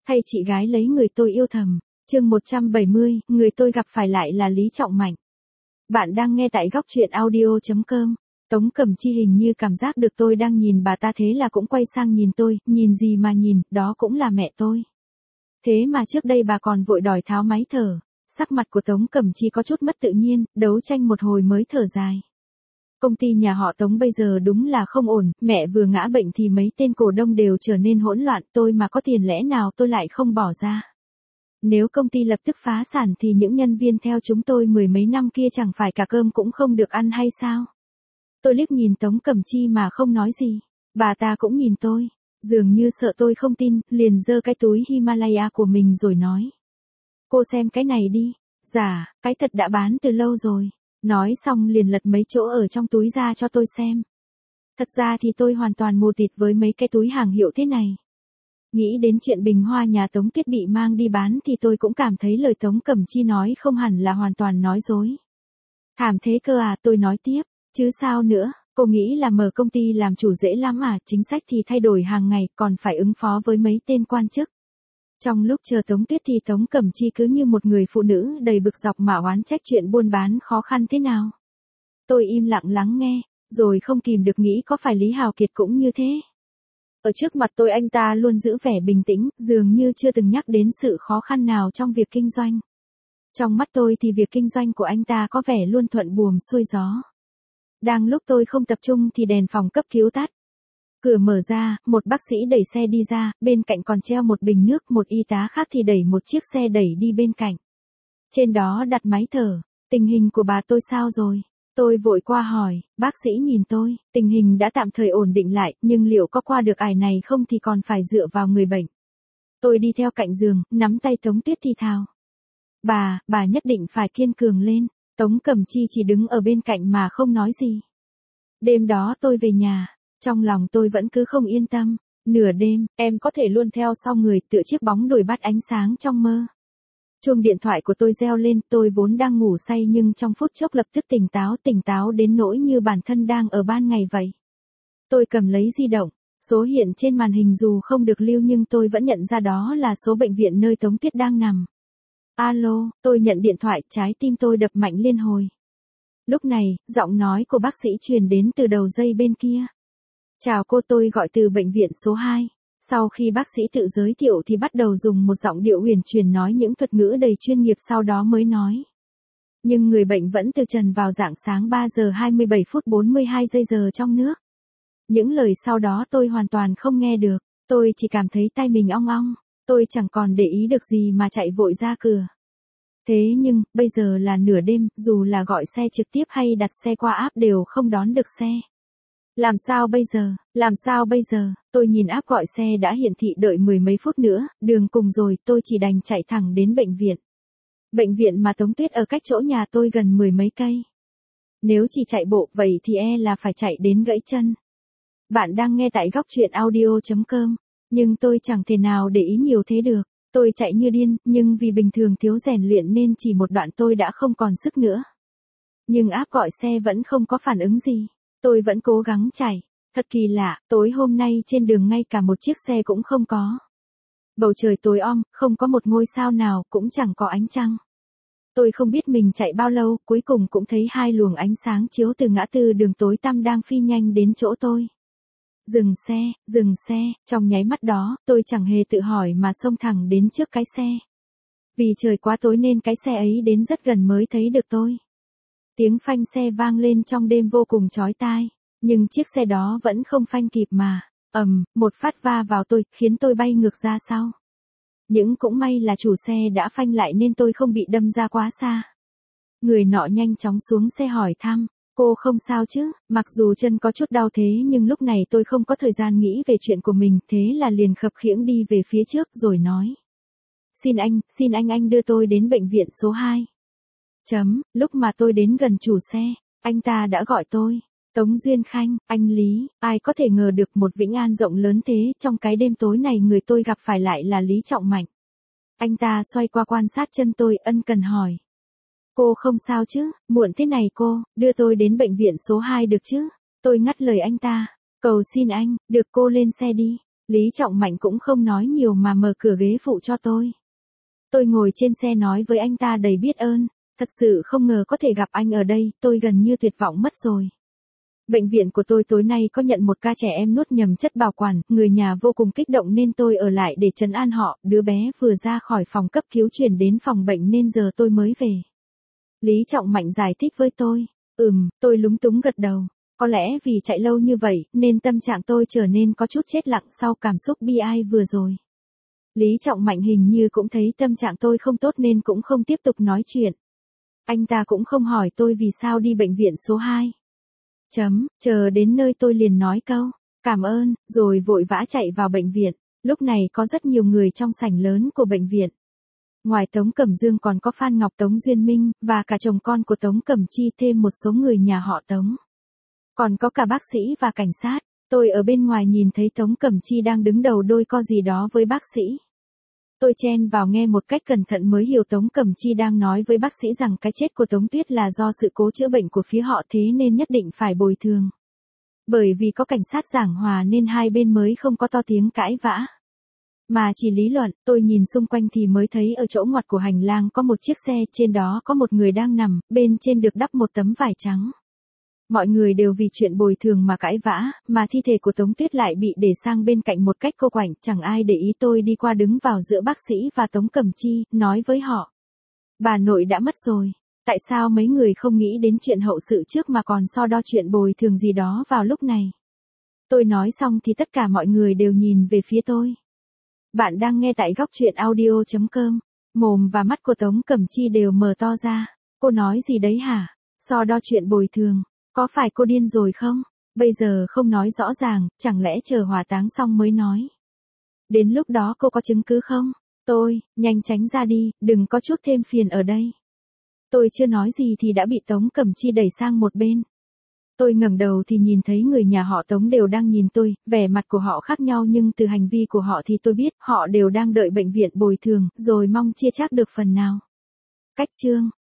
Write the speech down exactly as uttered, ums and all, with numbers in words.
Thay chị gái lấy người tôi yêu thầm. Chương một trăm bảy mươi, người tôi gặp phải lại là Lý Trọng Mạnh. Bạn đang nghe tại góc truyện audio chấm com. Tống Cẩm Chi hình như cảm giác được tôi đang nhìn bà ta, thế là cũng quay sang nhìn tôi, nhìn gì mà nhìn, đó cũng là mẹ tôi. Thế mà trước đây bà còn vội đòi tháo máy thở. Sắc mặt của Tống Cẩm Chi có chút mất tự nhiên, đấu tranh một hồi mới thở dài. Công ty nhà họ Tống bây giờ đúng là không ổn, mẹ vừa ngã bệnh thì mấy tên cổ đông đều trở nên hỗn loạn, tôi mà có tiền lẽ nào tôi lại không bỏ ra. Nếu công ty lập tức phá sản thì những nhân viên theo chúng tôi mười mấy năm kia chẳng phải cả cơm cũng không được ăn hay sao? Tôi liếc nhìn Tống Cẩm Chi mà không nói gì. Bà ta cũng nhìn tôi, dường như sợ tôi không tin, liền giơ cái túi Himalaya của mình rồi nói. Cô xem cái này đi. Dạ, cái thật đã bán từ lâu rồi. Nói xong liền lật mấy chỗ ở trong túi ra cho tôi xem. Thật ra thì tôi hoàn toàn mù tịt với mấy cái túi hàng hiệu thế này. Nghĩ đến chuyện bình hoa nhà Tống Tuyết bị mang đi bán thì tôi cũng cảm thấy lời Tống Cẩm Chi nói không hẳn là hoàn toàn nói dối. Thảm thế cơ à, tôi nói tiếp, chứ sao nữa, cô nghĩ là mở công ty làm chủ dễ lắm à, chính sách thì thay đổi hàng ngày, còn phải ứng phó với mấy tên quan chức. Trong lúc chờ Tống Tuyết thì Tống Cẩm Chi cứ như một người phụ nữ đầy bực dọc mà oán trách chuyện buôn bán khó khăn thế nào. Tôi im lặng lắng nghe, rồi không kìm được nghĩ có phải Lý Hào Kiệt cũng như thế. Ở trước mặt tôi anh ta luôn giữ vẻ bình tĩnh, dường như chưa từng nhắc đến sự khó khăn nào trong việc kinh doanh. Trong mắt tôi thì việc kinh doanh của anh ta có vẻ luôn thuận buồm xuôi gió. Đang lúc tôi không tập trung thì đèn phòng cấp cứu tắt. Cửa mở ra, một bác sĩ đẩy xe đi ra, bên cạnh còn treo một bình nước, một y tá khác thì đẩy một chiếc xe đẩy đi bên cạnh. Trên đó đặt máy thở. Tình hình của bà tôi sao rồi? Tôi vội qua hỏi, bác sĩ nhìn tôi, tình hình đã tạm thời ổn định lại, nhưng liệu có qua được ải này không thì còn phải dựa vào người bệnh. Tôi đi theo cạnh giường, nắm tay Tống Tuyết thì thào. Bà, bà nhất định phải kiên cường lên. Tống Cẩm Chi chỉ đứng ở bên cạnh mà không nói gì. Đêm đó tôi về nhà, trong lòng tôi vẫn cứ không yên tâm. Nửa đêm, em có thể luôn theo sau người tựa chiếc bóng đuổi bắt ánh sáng trong mơ. Chuông điện thoại của tôi reo lên, tôi vốn đang ngủ say nhưng trong phút chốc lập tức tỉnh táo, tỉnh táo đến nỗi như bản thân đang ở ban ngày vậy. Tôi cầm lấy di động, số hiện trên màn hình dù không được lưu nhưng tôi vẫn nhận ra đó là số bệnh viện nơi Tống Tuyết đang nằm. Alo, tôi nhận điện thoại, trái tim tôi đập mạnh liên hồi. Lúc này, giọng nói của bác sĩ truyền đến từ đầu dây bên kia. Chào cô, tôi gọi từ bệnh viện số hai. Sau khi bác sĩ tự giới thiệu thì bắt đầu dùng một giọng điệu huyền truyền nói những thuật ngữ đầy chuyên nghiệp, sau đó mới nói. Nhưng người bệnh vẫn từ trần vào rạng sáng ba giờ hai mươi bảy phút bốn mươi hai giây giờ trong nước. Những lời sau đó tôi hoàn toàn không nghe được, tôi chỉ cảm thấy tay mình ong ong, tôi chẳng còn để ý được gì mà chạy vội ra cửa. Thế nhưng, bây giờ là nửa đêm, dù là gọi xe trực tiếp hay đặt xe qua app đều không đón được xe. Làm sao bây giờ, làm sao bây giờ, tôi nhìn app gọi xe đã hiển thị đợi mười mấy phút nữa, đường cùng rồi, tôi chỉ đành chạy thẳng đến bệnh viện. Bệnh viện mà Tống Tuyết ở cách chỗ nhà tôi gần mười mấy cây. Nếu chỉ chạy bộ vậy thì e là phải chạy đến gãy chân. Bạn đang nghe tại góc truyện audio chấm com, nhưng tôi chẳng thể nào để ý nhiều thế được. Tôi chạy như điên, nhưng vì bình thường thiếu rèn luyện nên chỉ một đoạn tôi đã không còn sức nữa. Nhưng app gọi xe vẫn không có phản ứng gì. Tôi vẫn cố gắng chạy. Thật kỳ lạ, tối hôm nay trên đường ngay cả một chiếc xe cũng không có. Bầu trời tối om, không có một ngôi sao nào, cũng chẳng có ánh trăng. Tôi không biết mình chạy bao lâu, cuối cùng cũng thấy hai luồng ánh sáng chiếu từ ngã tư đường tối tăm đang phi nhanh đến chỗ tôi. Dừng xe, dừng xe, trong nháy mắt đó, tôi chẳng hề tự hỏi mà xông thẳng đến trước cái xe. Vì trời quá tối nên cái xe ấy đến rất gần mới thấy được tôi. Tiếng phanh xe vang lên trong đêm vô cùng chói tai, nhưng chiếc xe đó vẫn không phanh kịp mà, ầm, một phát va vào tôi, khiến tôi bay ngược ra sau. Nhưng cũng may là chủ xe đã phanh lại nên tôi không bị đâm ra quá xa. Người nọ nhanh chóng xuống xe hỏi thăm, cô không sao chứ, mặc dù chân có chút đau thế nhưng lúc này tôi không có thời gian nghĩ về chuyện của mình, thế là liền khập khiễng đi về phía trước rồi nói. Xin anh, xin anh anh đưa tôi đến bệnh viện số hai. Chấm, lúc mà tôi đến gần chủ xe, anh ta đã gọi tôi. Tống Duyên Khanh, anh Lý, ai có thể ngờ được một Vĩnh An rộng lớn thế, trong cái đêm tối này người tôi gặp phải lại là Lý Trọng Mạnh. Anh ta xoay qua quan sát chân tôi, ân cần hỏi. Cô không sao chứ, muộn thế này cô, đưa tôi đến bệnh viện số hai được chứ? Tôi ngắt lời anh ta, cầu xin anh, được cô lên xe đi. Lý Trọng Mạnh cũng không nói nhiều mà mở cửa ghế phụ cho tôi. Tôi ngồi trên xe nói với anh ta đầy biết ơn, thật sự không ngờ có thể gặp anh ở đây, tôi gần như tuyệt vọng mất rồi. Bệnh viện của tôi tối nay có nhận một ca trẻ em nuốt nhầm chất bảo quản, người nhà vô cùng kích động nên tôi ở lại để trấn an họ, đứa bé vừa ra khỏi phòng cấp cứu chuyển đến phòng bệnh nên giờ tôi mới về. Lý Trọng Mạnh giải thích với tôi, ừm, tôi lúng túng gật đầu, có lẽ vì chạy lâu như vậy nên tâm trạng tôi trở nên có chút chết lặng sau cảm xúc bi ai vừa rồi. Lý Trọng Mạnh hình như cũng thấy tâm trạng tôi không tốt nên cũng không tiếp tục nói chuyện. Anh ta cũng không hỏi tôi vì sao đi bệnh viện số hai. Chấm, chờ đến nơi tôi liền nói câu, cảm ơn, rồi vội vã chạy vào bệnh viện. Lúc này có rất nhiều người trong sảnh lớn của bệnh viện. Ngoài Tống Cẩm Dương còn có Phan Ngọc Tống Duyên Minh, và cả chồng con của Tống Cẩm Chi thêm một số người nhà họ Tống. Còn có cả bác sĩ và cảnh sát. Tôi ở bên ngoài nhìn thấy Tống Cẩm Chi đang đứng đầu đôi co gì đó với bác sĩ. Tôi chen vào nghe một cách cẩn thận mới hiểu Tống Cẩm Chi đang nói với bác sĩ rằng cái chết của Tống Tuyết là do sự cố chữa bệnh của phía họ thế nên nhất định phải bồi thường. Bởi vì có cảnh sát giảng hòa nên hai bên mới không có to tiếng cãi vã. Mà chỉ lý luận, tôi nhìn xung quanh thì mới thấy ở chỗ ngoặt của hành lang có một chiếc xe, trên đó có một người đang nằm, bên trên được đắp một tấm vải trắng. Mọi người đều vì chuyện bồi thường mà cãi vã, mà thi thể của Tống Tuyết lại bị để sang bên cạnh một cách cô quạnh, chẳng ai để ý. Tôi đi qua đứng vào giữa bác sĩ và Tống Cẩm Chi, nói với họ. Bà nội đã mất rồi, tại sao mấy người không nghĩ đến chuyện hậu sự trước mà còn so đo chuyện bồi thường gì đó vào lúc này? Tôi nói xong thì tất cả mọi người đều nhìn về phía tôi. Bạn đang nghe tại góc truyện audio chấm com, mồm và mắt của Tống Cẩm Chi đều mở to ra. Cô nói gì đấy hả? So đo chuyện bồi thường. Có phải cô điên rồi không? Bây giờ không nói rõ ràng, chẳng lẽ chờ hỏa táng xong mới nói? Đến lúc đó cô có chứng cứ không? Tôi, nhanh tránh ra đi, đừng có chút thêm phiền ở đây. Tôi chưa nói gì thì đã bị Tống Cẩm Chi đẩy sang một bên. Tôi ngẩng đầu thì nhìn thấy người nhà họ Tống đều đang nhìn tôi, vẻ mặt của họ khác nhau nhưng từ hành vi của họ thì tôi biết họ đều đang đợi bệnh viện bồi thường, rồi mong chia chác được phần nào. Cách chương